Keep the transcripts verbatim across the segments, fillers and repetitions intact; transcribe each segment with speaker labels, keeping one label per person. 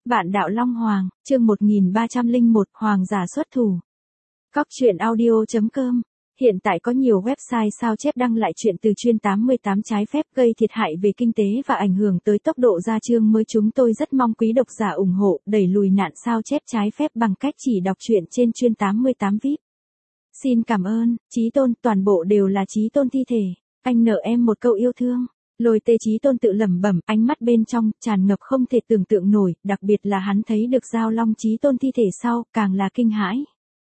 Speaker 1: Vạn đạo Long Hoàng, chương một nghìn ba trăm lẻ một, Hoàng giả xuất thủ. Cóc truyện audio chấm com. Hiện tại có nhiều website sao chép đăng lại chuyện từ chuyên tám mươi tám trái phép gây thiệt hại về kinh tế và ảnh hưởng tới tốc độ ra chương mới. Chúng tôi rất mong quý độc giả ủng hộ, đẩy lùi nạn sao chép trái phép bằng cách chỉ đọc truyện trên chuyên tám mươi tám vi ai pi. Xin cảm ơn, Chí Tôn, toàn bộ đều là Chí Tôn thi thể. Anh nợ em một câu yêu thương. Lôi Tê Chí Tôn tự lẩm bẩm, ánh mắt bên trong tràn ngập không thể tưởng tượng nổi, đặc biệt là hắn thấy được Giao Long Chí Tôn thi thể sau, càng là kinh hãi.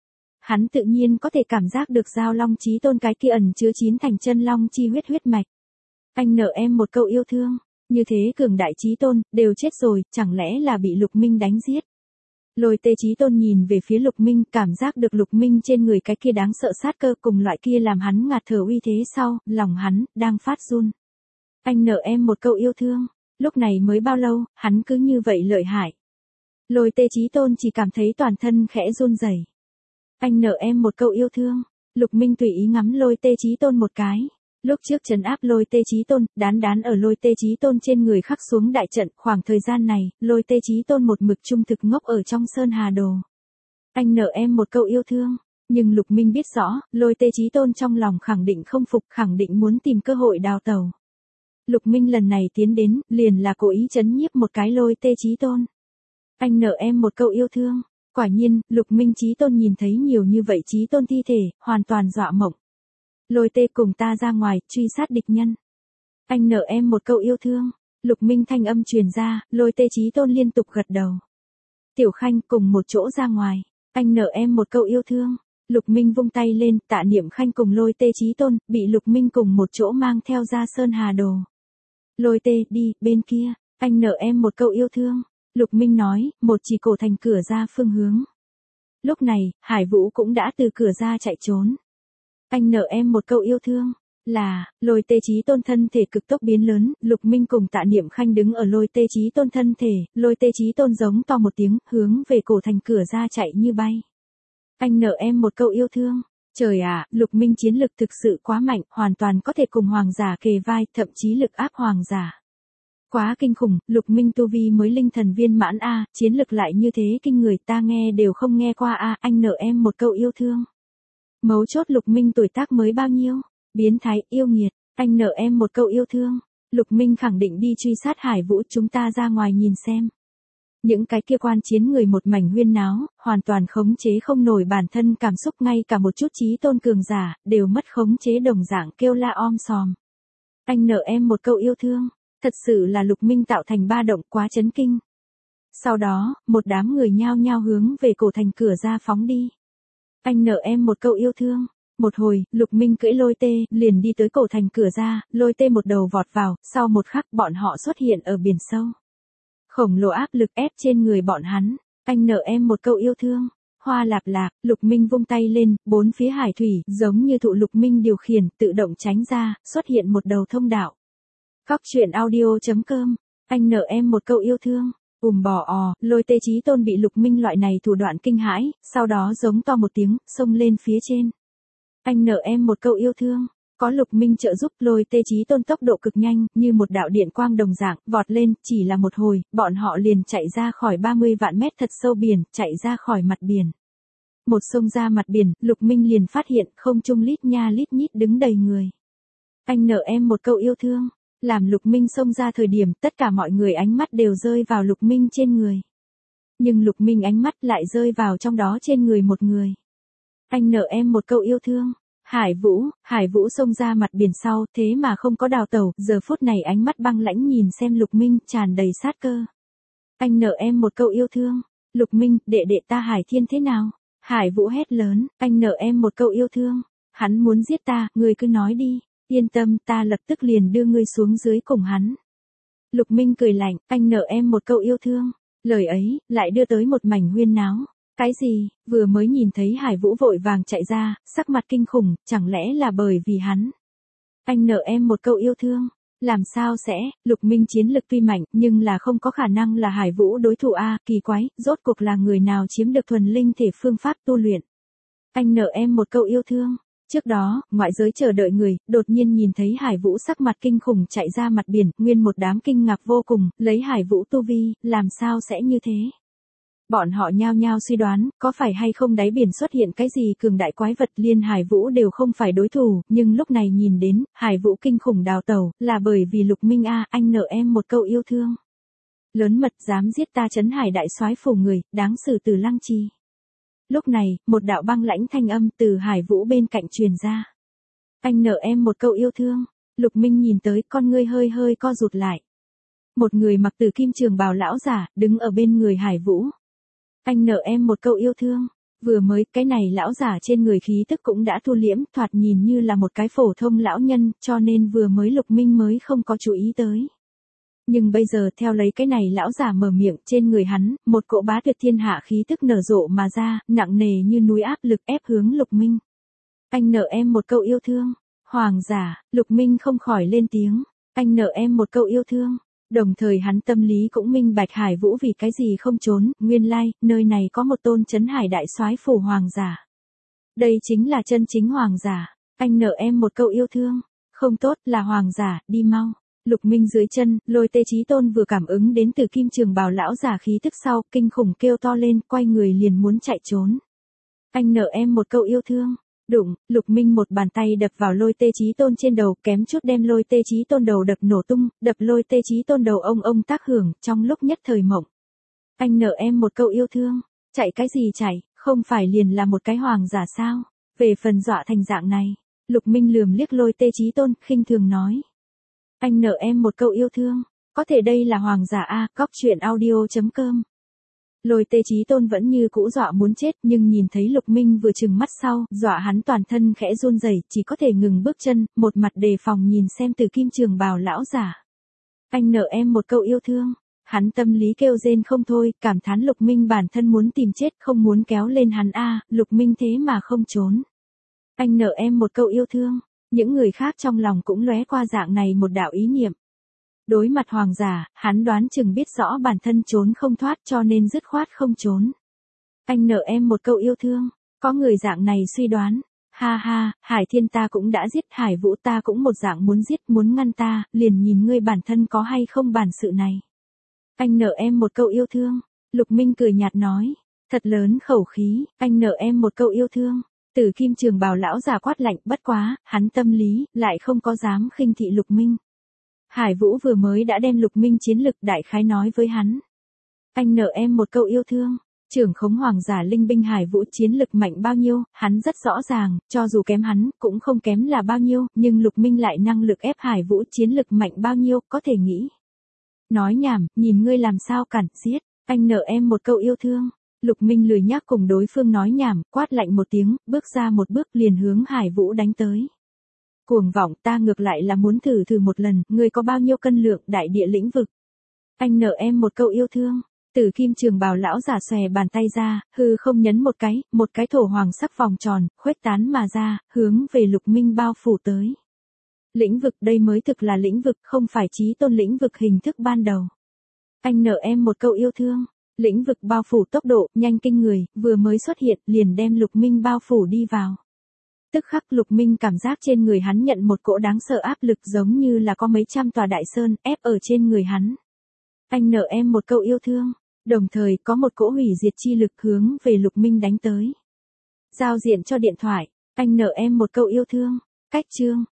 Speaker 1: Hắn tự nhiên có thể cảm giác được Giao Long Chí Tôn cái kia ẩn chứa chín thành chân long chi huyết huyết mạch. Anh nợ em một câu yêu thương, như thế cường đại Chí Tôn, đều chết rồi, chẳng lẽ là bị Lục Minh đánh giết. Lôi Tê Chí Tôn nhìn về phía Lục Minh, cảm giác được Lục Minh trên người cái kia đáng sợ sát cơ cùng loại kia làm hắn ngạt thở uy thế sau, lòng hắn đang phát run. Anh nợ em một câu yêu thương, lúc này mới bao lâu, hắn cứ như vậy lợi hại. Lôi Tê Chí Tôn chỉ cảm thấy toàn thân khẽ run rẩy. Anh nợ em một câu yêu thương, Lục Minh tùy ý ngắm Lôi Tê Chí Tôn một cái. Lúc trước trấn áp Lôi Tê Chí Tôn, đán đán ở Lôi Tê Chí Tôn trên người khắc xuống đại trận, khoảng thời gian này, Lôi Tê Chí Tôn một mực trung thực ngốc ở trong Sơn Hà Đồ. Anh nợ em một câu yêu thương, nhưng Lục Minh biết rõ, Lôi Tê Chí Tôn trong lòng khẳng định không phục, khẳng định muốn tìm cơ hội đào tẩu. Lục Minh lần này tiến đến, liền là cố ý trấn nhiếp một cái Lôi Tê Chí Tôn. Anh nợ em một câu yêu thương. Quả nhiên, Lục Minh Chí Tôn nhìn thấy nhiều như vậy Chí Tôn thi thể, hoàn toàn dọa mộng. Lôi Tê cùng ta ra ngoài, truy sát địch nhân. Anh nợ em một câu yêu thương. Lục Minh thanh âm truyền ra, Lôi Tê Chí Tôn liên tục gật đầu. Tiểu Khanh cùng một chỗ ra ngoài. Anh nợ em một câu yêu thương. Lục Minh vung tay lên, Tạ Niệm Khanh cùng Lôi Tê Chí Tôn, bị Lục Minh cùng một chỗ mang theo ra Sơn Hà Đồ. Lôi Tê, đi, bên kia, anh nợ em một câu yêu thương. Lục Minh nói, một chỉ cổ thành cửa ra phương hướng. Lúc này, Hải Vũ cũng đã từ cửa ra chạy trốn. Anh nợ em một câu yêu thương. Là, Lôi Tê Chí Tôn thân thể cực tốc biến lớn, Lục Minh cùng Tạ Niệm Khanh đứng ở Lôi Tê Chí Tôn thân thể, Lôi Tê Chí Tôn giống to một tiếng, hướng về cổ thành cửa ra chạy như bay. Anh nợ em một câu yêu thương. Trời ạ, Lục Minh chiến lực thực sự quá mạnh, hoàn toàn có thể cùng hoàng giả kề vai, thậm chí lực áp hoàng giả. Quá kinh khủng, Lục Minh tu vi mới linh thần viên mãn a, chiến lực lại như thế kinh người, ta nghe đều không nghe qua a, anh nợ em một câu yêu thương. Mấu chốt Lục Minh tuổi tác mới bao nhiêu? Biến thái, yêu nghiệt, anh nợ em một câu yêu thương. Lục Minh khẳng định đi truy sát Hải Vũ, chúng ta ra ngoài nhìn xem. Những cái kia quan chiến người một mảnh huyên náo, hoàn toàn khống chế không nổi bản thân cảm xúc, ngay cả một chút Chí Tôn cường giả, đều mất khống chế đồng dạng kêu la om sòm. Anh nợ em một câu yêu thương. Thật sự là Lục Minh tạo thành ba động, quá chấn kinh. Sau đó, một đám người nhao nhao hướng về cổ thành cửa ra phóng đi. Anh nợ em một câu yêu thương. Một hồi, Lục Minh cưỡi Lôi Tê, liền đi tới cổ thành cửa ra, Lôi Tê một đầu vọt vào, sau một khắc bọn họ xuất hiện ở biển sâu. Khổng lồ áp lực ép trên người bọn hắn. Anh nợ em một câu yêu thương. Hoa lạp lạc, Lục Minh vung tay lên, bốn phía hải thủy, giống như thụ Lục Minh điều khiển, tự động tránh ra, xuất hiện một đầu thông đạo. Cóc truyện audio chấm com. Anh nợ em một câu yêu thương. Ùm bò ò, Lôi Tê Chí Tôn bị Lục Minh loại này thủ đoạn kinh hãi, sau đó giống to một tiếng, xông lên phía trên. Anh nợ em một câu yêu thương. Có Lục Minh trợ giúp, Lôi Tê Chí Tôn tốc độ cực nhanh, như một đạo điện quang đồng dạng, vọt lên, chỉ là một hồi, bọn họ liền chạy ra khỏi ba mươi vạn mét thật sâu biển, chạy ra khỏi mặt biển. Một xông ra mặt biển, Lục Minh liền phát hiện, không trung lít nha lít nhít đứng đầy người. Anh nợ em một câu yêu thương. Làm Lục Minh xông ra thời điểm, tất cả mọi người ánh mắt đều rơi vào Lục Minh trên người. Nhưng Lục Minh ánh mắt lại rơi vào trong đó trên người một người. Anh nợ em một câu yêu thương. Hải Vũ, Hải Vũ xông ra mặt biển sau, thế mà không có đào tẩu, giờ phút này ánh mắt băng lãnh nhìn xem Lục Minh, tràn đầy sát cơ. Anh nợ em một câu yêu thương. Lục Minh, đệ đệ ta Hải Thiên thế nào? Hải Vũ hét lớn, anh nợ em một câu yêu thương. Hắn muốn giết ta, ngươi cứ nói đi. Yên tâm, ta lập tức liền đưa ngươi xuống dưới cùng hắn. Lục Minh cười lạnh, anh nợ em một câu yêu thương. Lời ấy, lại đưa tới một mảnh huyên náo. Cái gì, vừa mới nhìn thấy Hải Vũ vội vàng chạy ra, sắc mặt kinh khủng, chẳng lẽ là bởi vì hắn. Anh nợ em một câu yêu thương. Làm sao sẽ, Lục Minh chiến lực tuy mạnh, nhưng là không có khả năng là Hải Vũ đối thủ a, kỳ quái, rốt cuộc là người nào chiếm được thuần linh thể phương pháp tu luyện. Anh nợ em một câu yêu thương. Trước đó, ngoại giới chờ đợi người, đột nhiên nhìn thấy Hải Vũ sắc mặt kinh khủng chạy ra mặt biển, nguyên một đám kinh ngạc vô cùng, lấy Hải Vũ tu vi, làm sao sẽ như thế? Bọn họ nhao nhao suy đoán, có phải hay không đáy biển xuất hiện cái gì cường đại quái vật, liên Hải Vũ đều không phải đối thủ, nhưng lúc này nhìn đến, Hải Vũ kinh khủng đào tẩu, là bởi vì Lục Minh a, anh nợ em một câu yêu thương. Lớn mật dám giết ta Trấn Hải đại soái phủ người, đáng xử từ Lăng Trì. Lúc này, một đạo băng lãnh thanh âm từ Hải Vũ bên cạnh truyền ra. Anh nợ em một câu yêu thương. Lục Minh nhìn tới, con ngươi hơi hơi co rụt lại. Một người mặc tử kim trường bào lão giả, đứng ở bên người Hải Vũ. Anh nợ em một câu yêu thương. Vừa mới, cái này lão giả trên người khí tức cũng đã thu liễm, thoạt nhìn như là một cái phổ thông lão nhân, cho nên vừa mới Lục Minh mới không có chú ý tới. Nhưng bây giờ theo lấy cái này lão giả mở miệng, trên người hắn, một cỗ bá tuyệt thiên hạ khí tức nở rộ mà ra, nặng nề như núi áp lực ép hướng Lục Minh. Anh nợ em một câu yêu thương. Hoàng giả, Lục Minh không khỏi lên tiếng. Anh nợ em một câu yêu thương. Đồng thời hắn tâm lý cũng minh bạch Hải Vũ vì cái gì không trốn, nguyên lai, nơi này có một tôn Trấn Hải đại soái phủ hoàng giả. Đây chính là chân chính hoàng giả. Anh nợ em một câu yêu thương. Không tốt, là hoàng giả, đi mau. Lục Minh dưới chân, Lôi Tê Chí Tôn vừa cảm ứng đến từ kim trường bào lão giả khí tức sau, kinh khủng kêu to lên, quay người liền muốn chạy trốn. Anh nợ em một câu yêu thương. Đụng, Lục Minh một bàn tay đập vào Lôi Tê Chí Tôn trên đầu, kém chút đem Lôi Tê Chí Tôn đầu đập nổ tung, đập Lôi Tê Chí Tôn đầu ông ông tác hưởng, trong lúc nhất thời mộng. Anh nợ em một câu yêu thương. Chạy cái gì chạy, không phải liền là một cái hoàng giả sao? Về phần dọa thành dạng này, Lục Minh lườm liếc Lôi Tê Chí Tôn, khinh thường nói. Anh nợ em một câu yêu thương. Có thể đây là hoàng giả a, cóc truyện audio chấm com. Lôi Tê Chí Tôn vẫn như cũ dọa muốn chết, nhưng nhìn thấy Lục Minh vừa trừng mắt sau, dọa hắn toàn thân khẽ run rẩy, chỉ có thể ngừng bước chân, một mặt đề phòng nhìn xem từ kim trường bào lão giả. Anh nợ em một câu yêu thương. Hắn tâm lý kêu rên không thôi, cảm thán Lục Minh bản thân muốn tìm chết, không muốn kéo lên hắn a, Lục Minh thế mà không trốn. Anh nợ em một câu yêu thương. Những người khác trong lòng cũng lóe qua dạng này một đạo ý niệm. Đối mặt hoàng giả, hắn đoán chừng biết rõ bản thân trốn không thoát cho nên dứt khoát không trốn. Anh nợ em một câu yêu thương. Có người dạng này suy đoán. Ha ha, Hải Thiên ta cũng đã giết, Hải Vũ ta cũng một dạng muốn giết, muốn ngăn ta, liền nhìn ngươi bản thân có hay không bản sự này. Anh nợ em một câu yêu thương. Lục Minh cười nhạt nói. Thật lớn khẩu khí, anh nợ em một câu yêu thương. Tử kim trường bào lão giả quát lạnh, bất quá, hắn tâm lý, lại không có dám khinh thị Lục Minh. Hải Vũ vừa mới đã đem Lục Minh chiến lực đại khái nói với hắn. Anh nợ em một câu yêu thương. Trưởng khống hoàng giả linh binh Hải Vũ chiến lực mạnh bao nhiêu, hắn rất rõ ràng, cho dù kém hắn, cũng không kém là bao nhiêu, nhưng Lục Minh lại năng lực ép Hải Vũ chiến lực mạnh bao nhiêu, có thể nghĩ. Nói nhảm, nhìn ngươi làm sao cản, giết, anh nợ em một câu yêu thương. Lục Minh lười nhác cùng đối phương nói nhảm, quát lạnh một tiếng, bước ra một bước liền hướng Hải Vũ đánh tới. Cuồng vọng, ta ngược lại là muốn thử thử một lần, ngươi có bao nhiêu cân lượng, đại địa lĩnh vực. Anh nợ em một câu yêu thương. Tử kim trường bào lão giả xòe bàn tay ra, hư không nhấn một cái, một cái thổ hoàng sắc vòng tròn, khuếch tán mà ra, hướng về Lục Minh bao phủ tới. Lĩnh vực đây mới thực là lĩnh vực, không phải chí tôn lĩnh vực hình thức ban đầu. Anh nợ em một câu yêu thương. Lĩnh vực bao phủ tốc độ nhanh kinh người, vừa mới xuất hiện liền đem Lục Minh bao phủ đi vào. Tức khắc Lục Minh cảm giác trên người hắn nhận một cỗ đáng sợ áp lực giống như là có mấy trăm tòa đại sơn ép ở trên người hắn. Anh nợ em một câu yêu thương. Đồng thời có một cỗ hủy diệt chi lực hướng về Lục Minh đánh tới. Giao diện cho điện thoại. Anh nợ em một câu yêu thương. Cách chương.